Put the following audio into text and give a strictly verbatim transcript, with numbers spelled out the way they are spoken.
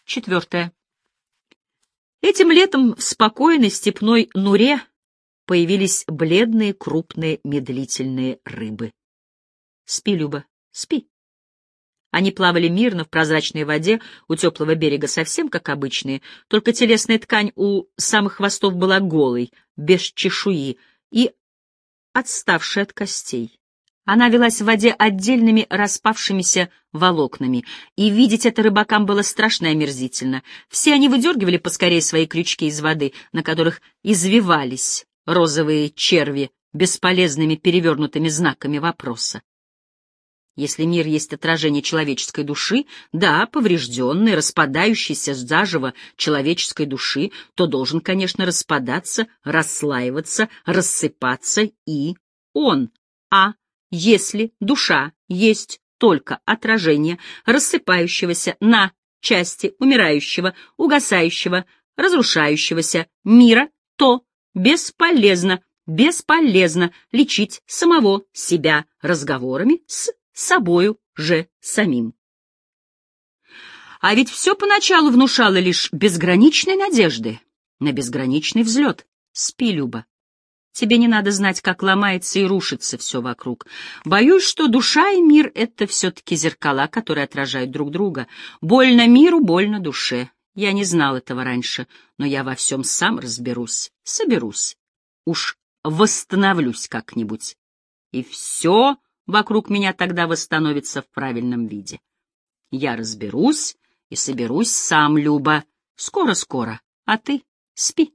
Четвертое. Этим летом в спокойной степной Нуре появились бледные, крупные, медлительные рыбы. Спи, Люба, спи. Они плавали мирно в прозрачной воде у теплого берега, совсем как обычные, только телесная ткань у самых хвостов была голой, без чешуи и отставшей от костей. Она велась в воде отдельными распавшимися волокнами, и видеть это рыбакам было страшно и омерзительно. Все они выдергивали поскорее свои крючки из воды, на которых извивались розовые черви бесполезными перевернутыми знаками вопроса. Если мир есть отражение человеческой души, да, поврежденной, распадающейся заживо человеческой души, то должен, конечно, распадаться, расслаиваться, рассыпаться и он. А если душа есть только отражение рассыпающегося на части умирающего, угасающего, разрушающегося мира, то бесполезно, бесполезно лечить самого себя разговорами с собою же самим. А ведь все поначалу внушало лишь безграничной надежды на безграничный взлет. Спи, Люба. Тебе не надо знать, как ломается и рушится все вокруг. Боюсь, что душа и мир — это все-таки зеркала, которые отражают друг друга. Больно миру, больно душе. Я не знал этого раньше, но я во всем сам разберусь, соберусь. Уж восстановлюсь как-нибудь. И все вокруг меня тогда восстановится в правильном виде. Я разберусь и соберусь сам, Люба. Скоро-скоро. А ты спи.